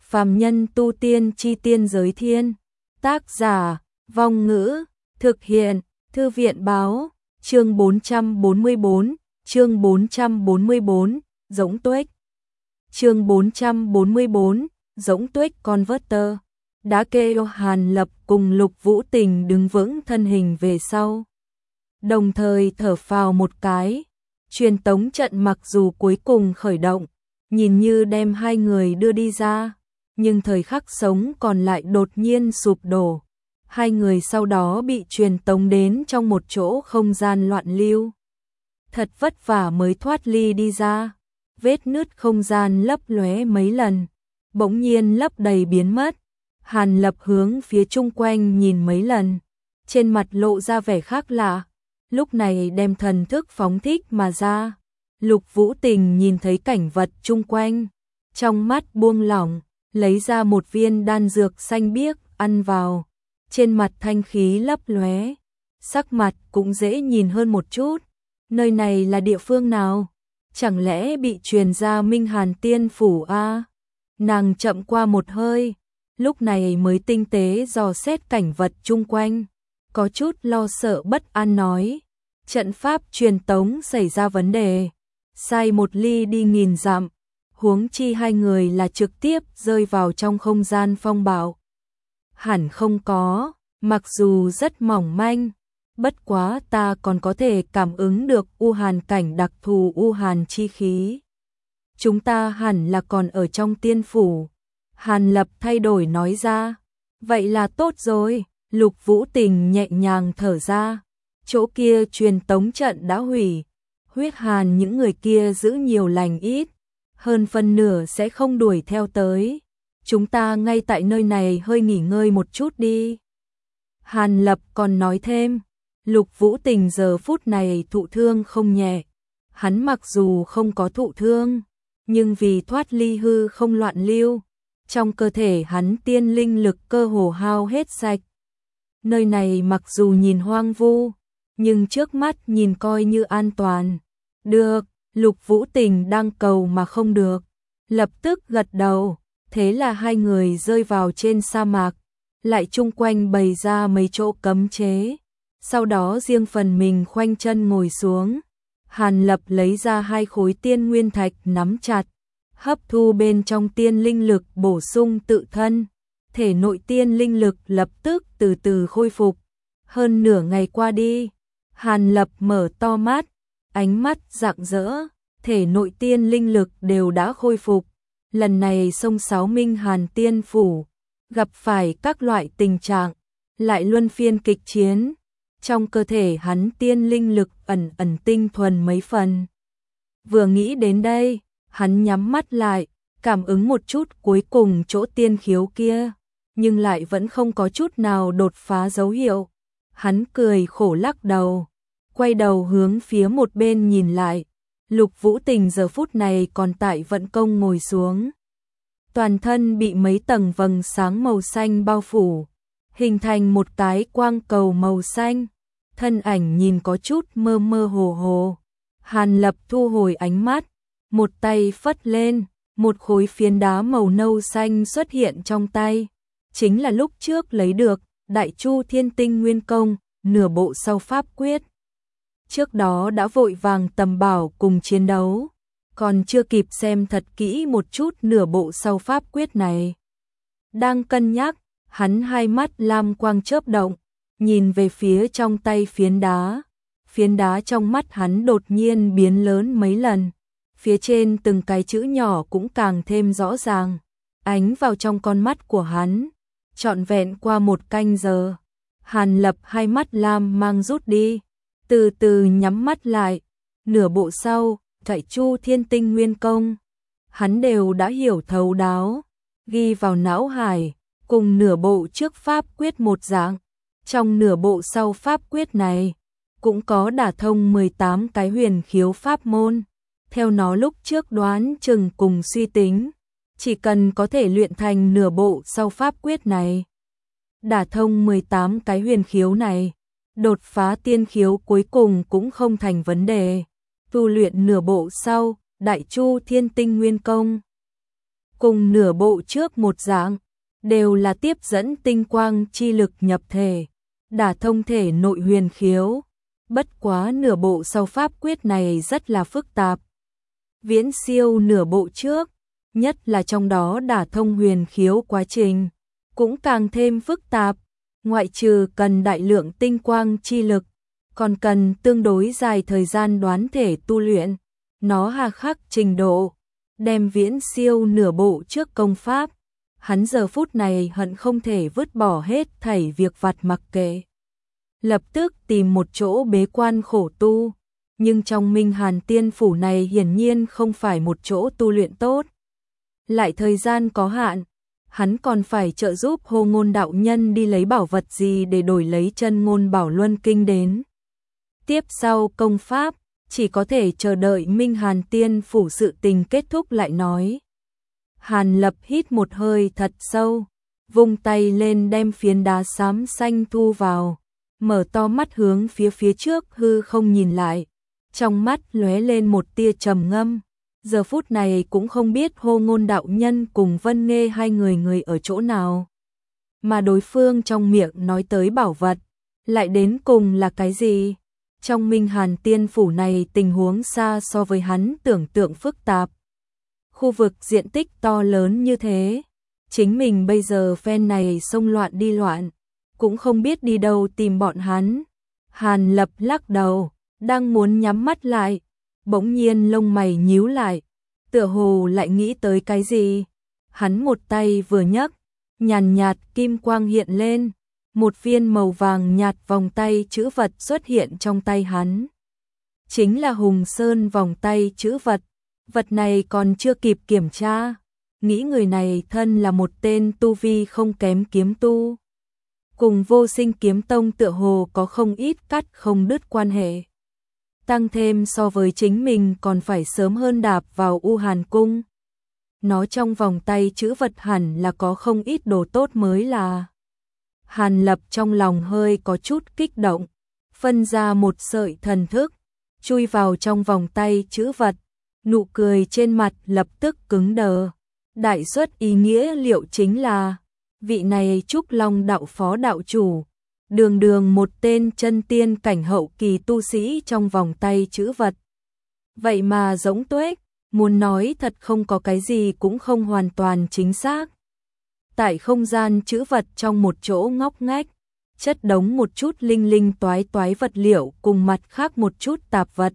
Phàm nhân tu tiên chi tiên giới thiên. Tác giả, Vong Ngữ, thực hiện, Thư viện báo, chương 444, chương 444, Giống Tuếch. Chương 444, Giống Tuếch Converter. Đã kêu Hàn Lập cùng Lục Vũ Tình đứng vững thân hình về sau. Đồng thời thở phào một cái, truyền tống trận mặc dù cuối cùng khởi động, nhìn như đem hai người đưa đi ra, nhưng thời khắc sống còn lại đột nhiên sụp đổ. Hai người sau đó bị truyền tống đến trong một chỗ không gian loạn lưu. Thật vất vả mới thoát ly đi ra, vết nứt không gian lấp lóe mấy lần, bỗng nhiên lấp đầy biến mất. Hàn Lập hướng phía chung quanh nhìn mấy lần, trên mặt lộ ra vẻ khác lạ, lúc này đem thần thức phóng thích mà ra. Lục Vũ Tình nhìn thấy cảnh vật chung quanh, trong mắt buông lỏng, lấy ra một viên đan dược xanh biếc ăn vào, trên mặt thanh khí lấp lóe, sắc mặt cũng dễ nhìn hơn một chút. Nơi này là địa phương nào? Chẳng lẽ bị truyền ra Minh Hàn Tiên Phủ a? Nàng chậm qua một hơi, lúc này mới tinh tế dò xét cảnh vật chung quanh, có chút lo sợ bất an nói, trận pháp truyền tống xảy ra vấn đề, sai một ly đi nghìn dặm, huống chi hai người là trực tiếp rơi vào trong không gian phong bạo. Hẳn không có, mặc dù rất mỏng manh, bất quá ta còn có thể cảm ứng được u hàn cảnh đặc thù u hàn chi khí. Chúng ta hẳn là còn ở trong tiên phủ. Hàn Lập thay đổi nói ra. Vậy là tốt rồi, Lục Vũ Tình nhẹ nhàng thở ra. Chỗ kia truyền tống trận đã hủy, huyết hàn những người kia giữ nhiều lành ít, hơn phân nửa sẽ không đuổi theo tới. Chúng ta ngay tại nơi này hơi nghỉ ngơi một chút đi. Hàn Lập còn nói thêm, Lục Vũ Tình giờ phút này thụ thương không nhẹ. Hắn mặc dù không có thụ thương, nhưng vì thoát ly hư không loạn lưu, trong cơ thể hắn tiên linh lực cơ hồ hao hết sạch. Nơi này mặc dù nhìn hoang vu, nhưng trước mắt nhìn coi như an toàn. Được, Lục Vũ Tình đang cầu mà không được, lập tức gật đầu. Thế là hai người rơi vào trên sa mạc, lại chung quanh bày ra mấy chỗ cấm chế. Sau đó riêng phần mình khoanh chân ngồi xuống. Hàn Lập lấy ra hai khối tiên nguyên thạch nắm chặt, hấp thu bên trong tiên linh lực bổ sung tự thân. Thể nội tiên linh lực lập tức từ từ khôi phục. Hơn nửa ngày qua đi, Hàn Lập mở to mắt, ánh mắt rạng rỡ, thể nội tiên linh lực đều đã khôi phục. Lần này xông sáu Minh Hàn Tiên Phủ, gặp phải các loại tình trạng, lại luân phiên kịch chiến. Trong cơ thể hắn tiên linh lực ẩn ẩn tinh thuần mấy phần. Vừa nghĩ đến đây, hắn nhắm mắt lại, cảm ứng một chút cuối cùng chỗ tiên khiếu kia, nhưng lại vẫn không có chút nào đột phá dấu hiệu. Hắn cười khổ lắc đầu, quay đầu hướng phía một bên nhìn lại. Lục Vũ Tình giờ phút này còn tại vận công ngồi xuống. Toàn thân bị mấy tầng vầng sáng màu xanh bao phủ, hình thành một cái quang cầu màu xanh. Thân ảnh nhìn có chút mơ mơ hồ hồ. Hàn Lập thu hồi ánh mắt, một tay phất lên, một khối phiến đá màu nâu xanh xuất hiện trong tay. Chính là lúc trước lấy được Đại Chu Thiên Tinh Nguyên Công, nửa bộ sau pháp quyết. Trước đó đã vội vàng tầm bảo cùng chiến đấu, còn chưa kịp xem thật kỹ một chút nửa bộ sau pháp quyết này. Đang cân nhắc, hắn hai mắt lam quang chớp động, nhìn về phía trong tay phiến đá trong mắt hắn đột nhiên biến lớn mấy lần, phía trên từng cái chữ nhỏ cũng càng thêm rõ ràng, ánh vào trong con mắt của hắn. Trọn vẹn qua một canh giờ, Hàn Lập hai mắt lam mang rút đi, từ từ nhắm mắt lại. Nửa bộ sau, Đại Chu Thiên Tinh Nguyên Công, hắn đều đã hiểu thấu đáo, ghi vào não hải, cùng nửa bộ trước pháp quyết một dạng. Trong nửa bộ sau pháp quyết này, cũng có đả thông 18 cái huyền khiếu pháp môn. Theo nó lúc trước đoán chừng cùng suy tính, chỉ cần có thể luyện thành nửa bộ sau pháp quyết này, đả thông 18 cái huyền khiếu này, đột phá tiên khiếu cuối cùng cũng không thành vấn đề. Tu luyện nửa bộ sau Đại Chu Thiên Tinh Nguyên Công cùng nửa bộ trước một dạng, đều là tiếp dẫn tinh quang chi lực nhập thể, đả thông thể nội huyền khiếu. Bất quá nửa bộ sau pháp quyết này rất là phức tạp, viễn siêu nửa bộ trước, nhất là trong đó đả thông huyền khiếu quá trình, cũng càng thêm phức tạp, ngoại trừ cần đại lượng tinh quang chi lực, còn cần tương đối dài thời gian đoán thể tu luyện, nó hà khắc trình độ, đem viễn siêu nửa bộ trước công pháp. Hắn giờ phút này hận không thể vứt bỏ hết thảy việc vặt mặc kệ, lập tức tìm một chỗ bế quan khổ tu, nhưng trong Minh Hàn Tiên Phủ này hiển nhiên không phải một chỗ tu luyện tốt. Lại thời gian có hạn, hắn còn phải trợ giúp Hồ Ngôn đạo nhân đi lấy bảo vật gì để đổi lấy Chân Ngôn Bảo Luân Kinh đến. Tiếp sau công pháp, chỉ có thể chờ đợi Minh Hàn Tiên Phủ sự tình kết thúc lại nói. Hàn Lập hít một hơi thật sâu, vung tay lên đem phiến đá xám xanh thu vào, mở to mắt hướng phía trước hư không nhìn lại, trong mắt lóe lên một tia trầm ngâm. Giờ phút này cũng không biết Hồ Ngôn đạo nhân cùng Vân Nghê hai người ở chỗ nào, mà đối phương trong miệng nói tới bảo vật, lại đến cùng là cái gì? Trong Minh Hàn Tiên Phủ này tình huống xa so với hắn tưởng tượng phức tạp. Khu vực diện tích to lớn như thế, chính mình bây giờ phen này xông loạn đi loạn, cũng không biết đi đâu tìm bọn hắn. Hàn Lập lắc đầu, đang muốn nhắm mắt lại, bỗng nhiên lông mày nhíu lại, tựa hồ lại nghĩ tới cái gì. Hắn một tay vừa nhấc, nhàn nhạt kim quang hiện lên, một viên màu vàng nhạt vòng tay chữ vật xuất hiện trong tay hắn. Chính là Hùng Sơn vòng tay chữ vật, vật này còn chưa kịp kiểm tra, nghĩ người này thân là một tên tu vi không kém kiếm tu. Cùng Vô Sinh Kiếm Tông tựa hồ có không ít cắt không đứt quan hệ. Tăng thêm so với chính mình còn phải sớm hơn đạp vào U Hàn Cung. Nó trong vòng tay chữ vật hẳn là có không ít đồ tốt mới là. Hàn Lập trong lòng hơi có chút kích động, phân ra một sợi thần thức, chui vào trong vòng tay chữ vật, nụ cười trên mặt lập tức cứng đờ. Đại xuất ý nghĩa liệu chính là, vị này Trúc Long đạo phó đạo chủ, đường một tên chân tiên cảnh hậu kỳ tu sĩ trong vòng tay chữ vật. Vậy mà giống tuếch, muốn nói thật không có cái gì cũng không hoàn toàn chính xác. Tại không gian chữ vật trong một chỗ ngóc ngách, chất đống một chút linh linh toái toái vật liệu cùng mặt khác một chút tạp vật.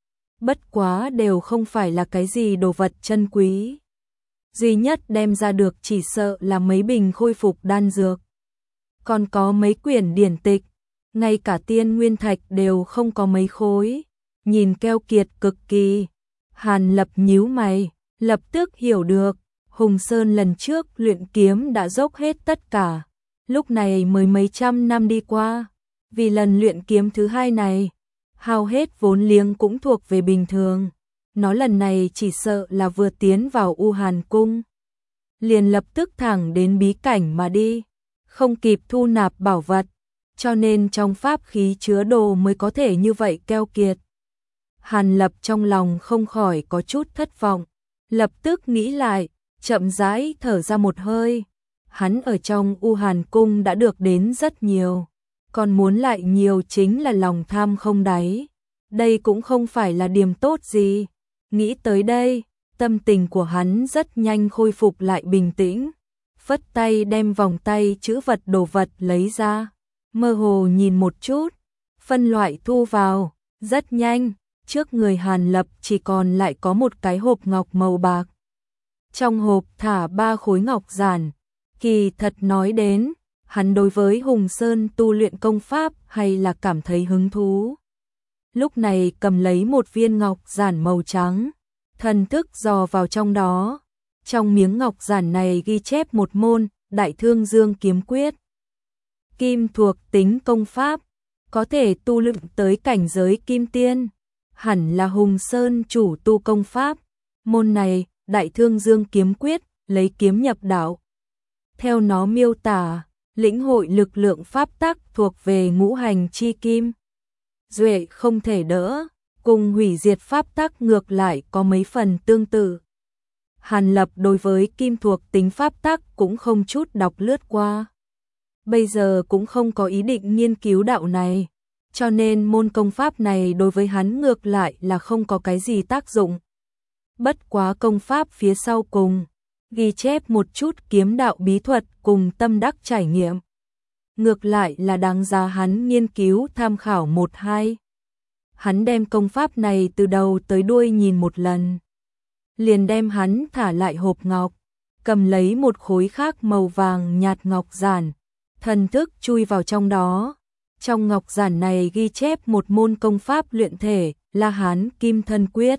Bất quá đều không phải là cái gì đồ vật chân quý. Duy nhất đem ra được chỉ sợ là mấy bình khôi phục đan dược. Còn có mấy quyển điển tịch, ngay cả tiên nguyên thạch đều không có mấy khối, nhìn keo kiệt cực kỳ. Hàn Lập nhíu mày, lập tức hiểu được, Hùng Sơn lần trước luyện kiếm đã dốc hết tất cả, lúc này mới mấy trăm năm đi qua, vì lần luyện kiếm thứ hai này, hao hết vốn liếng cũng thuộc về bình thường. Nó lần này chỉ sợ là vừa tiến vào U Hàn Cung, liền lập tức thẳng đến bí cảnh mà đi, không kịp thu nạp bảo vật, cho nên trong pháp khí chứa đồ mới có thể như vậy keo kiệt. Hàn Lập trong lòng không khỏi có chút thất vọng, lập tức nghĩ lại, chậm rãi thở ra một hơi. Hắn ở trong U Hàn Cung đã được đến rất nhiều, còn muốn lại nhiều chính là lòng tham không đáy. Đây cũng không phải là điểm tốt gì. Nghĩ tới đây, tâm tình của hắn rất nhanh khôi phục lại bình tĩnh, phất tay đem vòng tay chữ vật đồ vật lấy ra, mơ hồ nhìn một chút, phân loại thu vào, rất nhanh, trước người Hàn Lập chỉ còn lại có một cái hộp ngọc màu bạc. Trong hộp thả 3 khối ngọc giản, kỳ thật nói đến, hắn đối với Hùng Sơn tu luyện công pháp hay là cảm thấy hứng thú. Lúc này cầm lấy một viên ngọc giản màu trắng, thần thức dò vào trong đó. Trong miếng ngọc giản này ghi chép một môn Đại Thương Dương Kiếm Quyết. Kim thuộc tính công pháp, có thể tu luyện tới cảnh giới kim tiên, hẳn là Hùng Sơn chủ tu công pháp. Môn này, Đại Thương Dương Kiếm Quyết, lấy kiếm nhập đạo. Theo nó miêu tả, lĩnh hội lực lượng pháp tắc thuộc về ngũ hành chi kim. Duệ không thể đỡ, cùng hủy diệt pháp tắc ngược lại có mấy phần tương tự. Hàn Lập đối với kim thuộc tính pháp tắc cũng không chút đọc lướt qua. Bây giờ cũng không có ý định nghiên cứu đạo này, cho nên môn công pháp này đối với hắn ngược lại là không có cái gì tác dụng. Bất quá công pháp phía sau cùng, ghi chép một chút kiếm đạo bí thuật cùng tâm đắc trải nghiệm. Ngược lại là đáng giá hắn nghiên cứu tham khảo một hai. Hắn đem công pháp này từ đầu tới đuôi nhìn một lần. Liền đem hắn thả lại hộp ngọc, cầm lấy một khối khác màu vàng nhạt ngọc giản, thần thức chui vào trong đó. Trong ngọc giản này ghi chép một môn công pháp luyện thể, La Hán Kim Thân Quyết.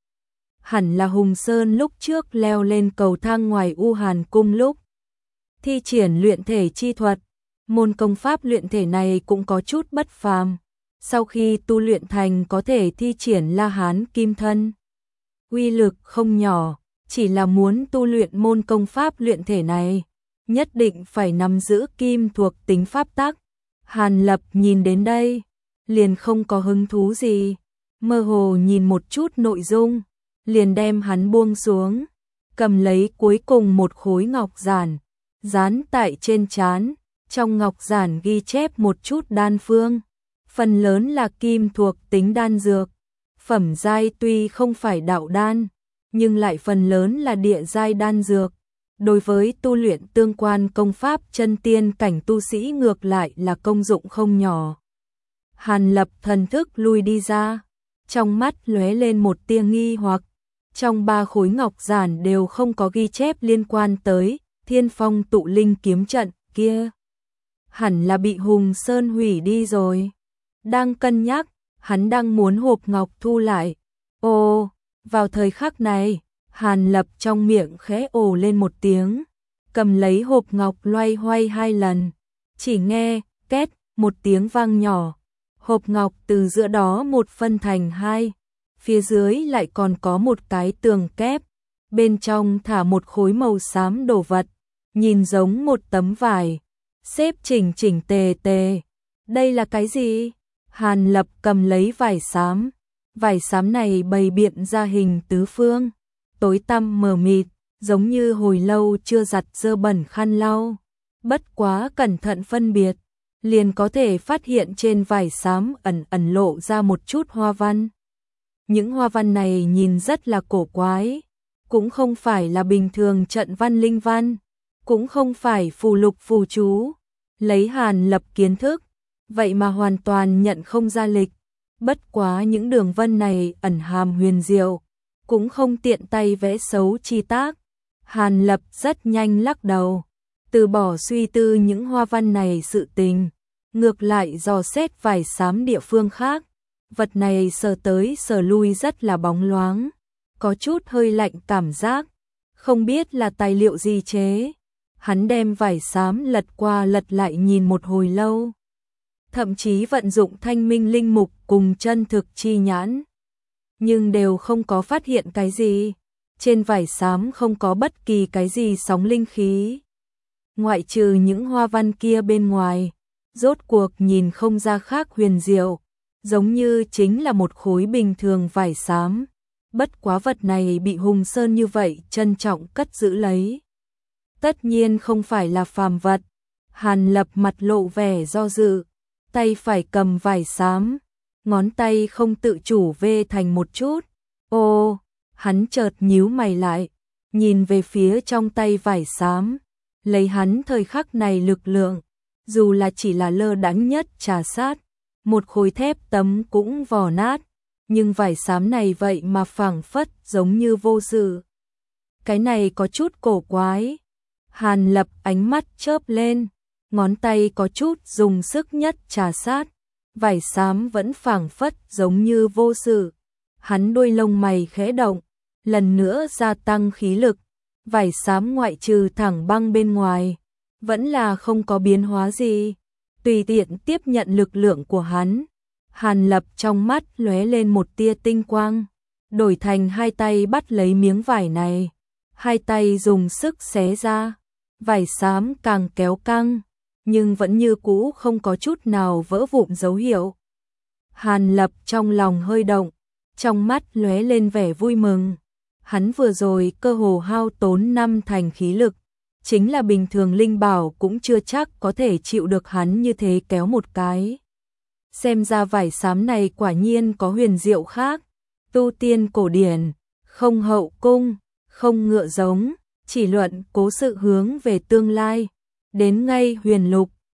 Hẳn là Hùng Sơn lúc trước leo lên cầu thang ngoài U Hàn Cung lúc thi triển luyện thể chi thuật. Môn công pháp luyện thể này cũng có chút bất phàm. Sau khi tu luyện thành có thể thi triển La Hán Kim Thân. Uy lực không nhỏ, chỉ là muốn tu luyện môn công pháp luyện thể này, nhất định phải nắm giữ kim thuộc tính pháp tắc. Hàn Lập nhìn đến đây, liền không có hứng thú gì, mơ hồ nhìn một chút nội dung, liền đem hắn buông xuống, cầm lấy cuối cùng một khối ngọc giản, dán tại trên trán. Trong ngọc giản ghi chép một chút đan phương, phần lớn là kim thuộc tính đan dược. Phẩm giai tuy không phải đạo đan, nhưng lại phần lớn là địa giai đan dược. Đối với tu luyện tương quan công pháp chân tiên cảnh tu sĩ ngược lại là công dụng không nhỏ. Hàn Lập thần thức lui đi ra, trong mắt lóe lên một tia nghi hoặc. Trong 3 khối ngọc giản đều không có ghi chép liên quan tới Thiên Phong tụ linh kiếm trận kia. Hẳn là bị Hùng Sơn hủy đi rồi. Đang cân nhắc, hắn đang muốn hộp ngọc thu lại. Ồ, vào thời khắc này, Hàn Lập trong miệng khẽ ồ lên một tiếng, cầm lấy hộp ngọc loay hoay 2 lần, chỉ nghe két một tiếng vang nhỏ, hộp ngọc từ giữa đó một phân thành 2, phía dưới lại còn có một cái tường kép, bên trong thả một khối màu xám đồ vật, nhìn giống một tấm vải, xếp chỉnh chỉnh tề tề. Đây là cái gì? Hàn Lập cầm lấy vải xám này bày biện ra hình tứ phương, tối tăm mờ mịt, giống như hồi lâu chưa giặt dơ bẩn khăn lau. Bất quá cẩn thận phân biệt, liền có thể phát hiện trên vải xám ẩn ẩn lộ ra một chút hoa văn. Những hoa văn này nhìn rất là cổ quái, cũng không phải là bình thường trận văn linh văn, cũng không phải phù lục phù chú. Lấy Hàn Lập kiến thức, vậy mà hoàn toàn nhận không ra lịch. Bất quá những đường vân này ẩn hàm huyền diệu, cũng không tiện tay vẽ xấu chi tác. Hàn Lập rất nhanh lắc đầu, từ bỏ suy tư những hoa văn này sự tình, ngược lại dò xét vải xám địa phương khác. Vật này sờ tới sờ lui rất là bóng loáng, có chút hơi lạnh cảm giác, không biết là tài liệu gì chế. Hắn đem vải xám lật qua lật lại nhìn một hồi lâu, thậm chí vận dụng thanh minh linh mục cùng chân thực chi nhãn, nhưng đều không có phát hiện cái gì. Trên vải xám không có bất kỳ cái gì sóng linh khí, ngoại trừ những hoa văn kia bên ngoài, rốt cuộc nhìn không ra khác huyền diệu, giống như chính là một khối bình thường vải xám. Bất quá vật này bị Hùng Sơn như vậy trân trọng cất giữ lấy, tất nhiên không phải là phàm vật. Hàn Lập mặt lộ vẻ do dự, tay phải cầm vải xám, ngón tay không tự chủ vê thành một chút. Ô, hắn chợt nhíu mày lại, nhìn về phía trong tay vải xám, lấy hắn thời khắc này lực lượng, dù là chỉ là lơ đãng nhất trà sát, một khối thép tấm cũng vò nát, nhưng vải xám này vậy mà phảng phất giống như vô sự. Cái này có chút cổ quái. Hàn Lập ánh mắt chớp lên, ngón tay có chút dùng sức nhất trà sát, vải xám vẫn phảng phất giống như vô sự. Hắn đuôi lông mày khẽ động, lần nữa gia tăng khí lực, vải xám ngoại trừ thẳng băng bên ngoài, vẫn là không có biến hóa gì. Tùy tiện tiếp nhận lực lượng của hắn, Hàn Lập trong mắt lóe lên một tia tinh quang, đổi thành 2 tay bắt lấy miếng vải này, 2 tay dùng sức xé ra, vải xám càng kéo căng, nhưng vẫn như cũ không có chút nào vỡ vụn dấu hiệu. Hàn Lập trong lòng hơi động, trong mắt lóe lên vẻ vui mừng, hắn vừa rồi cơ hồ hao tốn 5 thành khí lực, chính là bình thường linh bảo cũng chưa chắc có thể chịu được hắn như thế kéo một cái. Xem ra vải xám này quả nhiên có huyền diệu khác, tu tiên cổ điển, không hậu cung, không ngựa giống, chỉ luận cố sự hướng về tương lai, đến ngay huyền lục,